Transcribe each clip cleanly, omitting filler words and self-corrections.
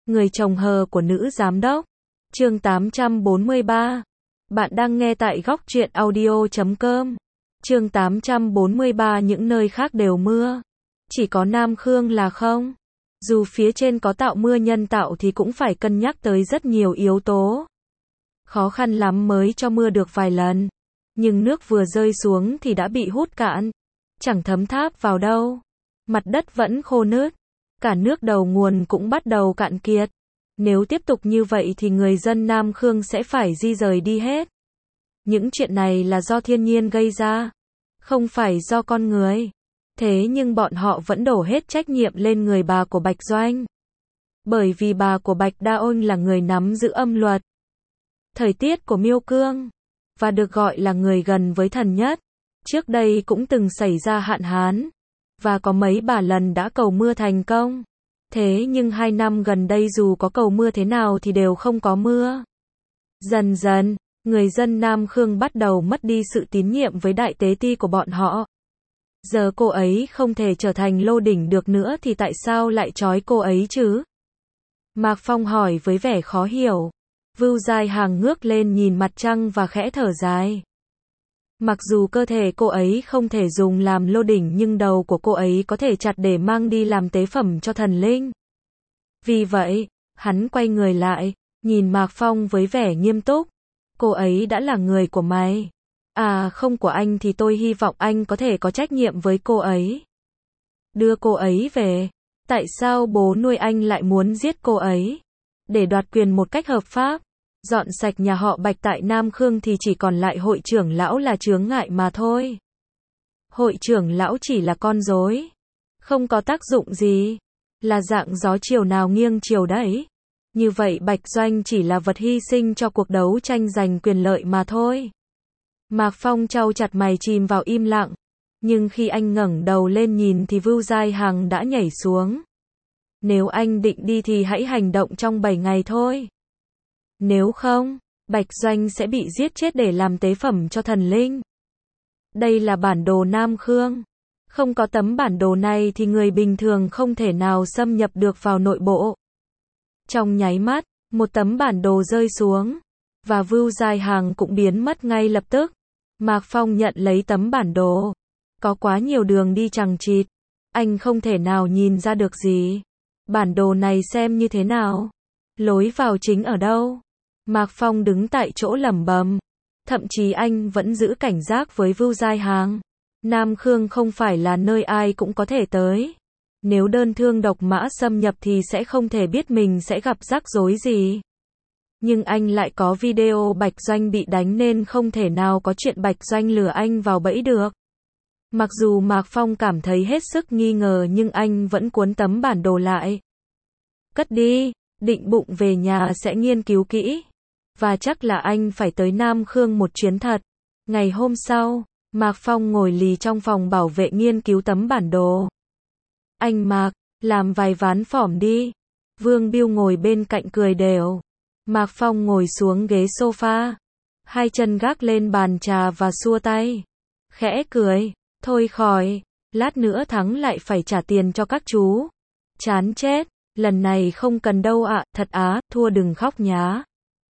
Người chồng hờ của nữ giám đốc. Chương 843. Bạn đang nghe tại góc truyện audio.com. Chương 843. Những nơi khác đều mưa, chỉ có Nam Khương là không. Dù phía trên có tạo mưa nhân tạo thì cũng phải cân nhắc tới rất nhiều yếu tố. Khó khăn lắm mới cho mưa được vài lần, nhưng nước vừa rơi xuống thì đã bị hút cạn, chẳng thấm tháp vào đâu. Mặt đất vẫn khô nứt, cả nước đầu nguồn cũng bắt đầu cạn kiệt. Nếu tiếp tục như vậy thì người dân Nam Khương sẽ phải di rời đi hết. Những chuyện này là do thiên nhiên gây ra, không phải do con người. Thế nhưng bọn họ vẫn đổ hết trách nhiệm lên người bà của Bạch Doanh. Bởi vì bà của Bạch Đa Ôn là người nắm giữ âm luật, thời tiết của Miêu Cương, và được gọi là người gần với thần nhất. Trước đây cũng từng xảy ra hạn hán, và có mấy bà lần đã cầu mưa thành công. Thế nhưng 2 năm gần đây dù có cầu mưa thế nào thì đều không có mưa. Dần dần, người dân Nam Khương bắt đầu mất đi sự tín nhiệm với đại tế ti của bọn họ. Giờ cô ấy không thể trở thành lô đỉnh được nữa thì tại sao lại trói cô ấy chứ? Mạc Phong hỏi với vẻ khó hiểu. Vưu Giai Hằng ngước lên nhìn mặt trăng và khẽ thở dài. Mặc dù cơ thể cô ấy không thể dùng làm lô đỉnh nhưng đầu của cô ấy có thể chặt để mang đi làm tế phẩm cho thần linh. Vì vậy, hắn quay người lại, nhìn Mạc Phong với vẻ nghiêm túc. Cô ấy đã là người của mày. À không của anh thì tôi hy vọng anh có thể có trách nhiệm với cô ấy. Đưa cô ấy về. Tại sao bố nuôi anh lại muốn giết cô ấy? Để đoạt quyền một cách hợp pháp. Dọn sạch nhà họ Bạch tại Nam Khương thì chỉ còn lại hội trưởng lão là chướng ngại mà thôi. Hội trưởng lão chỉ là con rối, không có tác dụng gì, là dạng gió chiều nào nghiêng chiều đấy. Như vậy Bạch Doanh chỉ là vật hy sinh cho cuộc đấu tranh giành quyền lợi mà thôi. Mạc Phong chau chặt mày chìm vào im lặng, nhưng khi anh ngẩng đầu lên nhìn thì Vưu Giai Hằng đã nhảy xuống. Nếu anh định đi thì hãy hành động trong 7 ngày thôi. Nếu không, Bạch Doanh sẽ bị giết chết để làm tế phẩm cho thần linh. Đây là bản đồ Nam Khương. Không có tấm bản đồ này thì người bình thường không thể nào xâm nhập được vào nội bộ. Trong nháy mắt, một tấm bản đồ rơi xuống, và Vưu Giai Hằng cũng biến mất ngay lập tức. Mạc Phong nhận lấy tấm bản đồ. Có quá nhiều đường đi chằng chịt, anh không thể nào nhìn ra được gì. Bản đồ này xem như thế nào? Lối vào chính ở đâu? Mạc Phong đứng tại chỗ lẩm bẩm. Thậm chí anh vẫn giữ cảnh giác với Vưu Giai Hằng. Nam Khương không phải là nơi ai cũng có thể tới. Nếu đơn thương độc mã xâm nhập thì sẽ không thể biết mình sẽ gặp rắc rối gì. Nhưng anh lại có video Bạch Doanh bị đánh nên không thể nào có chuyện Bạch Doanh lừa anh vào bẫy được. Mặc dù Mạc Phong cảm thấy hết sức nghi ngờ nhưng anh vẫn cuốn tấm bản đồ lại. Cất đi, định bụng về nhà sẽ nghiên cứu kỹ. Và chắc là anh phải tới Nam Khương một chuyến thật. Ngày hôm sau, Mạc Phong ngồi lì trong phòng bảo vệ nghiên cứu tấm bản đồ. Anh Mạc, làm vài ván phỏm đi. Vương Biêu ngồi bên cạnh cười đều. Mạc Phong ngồi xuống ghế sofa, hai chân gác lên bàn trà và xua tay. Khẽ cười, thôi khỏi, lát nữa thắng lại phải trả tiền cho các chú. Chán chết, lần này không cần đâu ạ, thật á, thua đừng khóc nhá.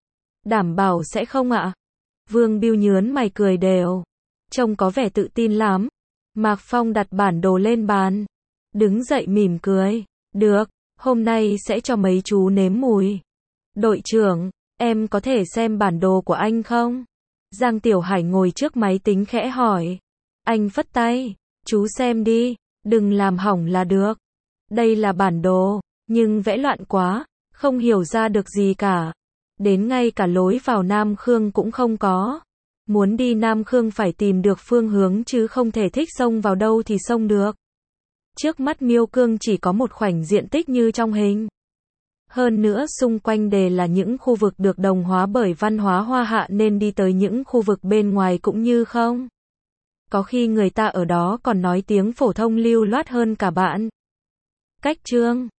Đảm bảo sẽ không ạ. Vương Biêu nhớn mày cười đều, trông có vẻ tự tin lắm. Mạc Phong đặt bản đồ lên bàn, đứng dậy mỉm cười. Được, hôm nay sẽ cho mấy chú nếm mùi. Đội trưởng, em có thể xem bản đồ của anh không? Giang Tiểu Hải ngồi trước máy tính khẽ hỏi. Anh phất tay, chú xem đi, đừng làm hỏng là được. Đây là bản đồ, nhưng vẽ loạn quá, không hiểu ra được gì cả. Đến ngay cả lối vào Nam Khương cũng không có. Muốn đi Nam Khương phải tìm được phương hướng chứ không thể thích xông vào đâu thì xông được. Trước mắt Miêu Cương chỉ có một khoảnh diện tích như trong hình. Hơn nữa xung quanh đều là những khu vực được đồng hóa bởi văn hóa Hoa Hạ nên đi tới những khu vực bên ngoài cũng như không. Có khi người ta ở đó còn nói tiếng phổ thông lưu loát hơn cả bạn. Cách chương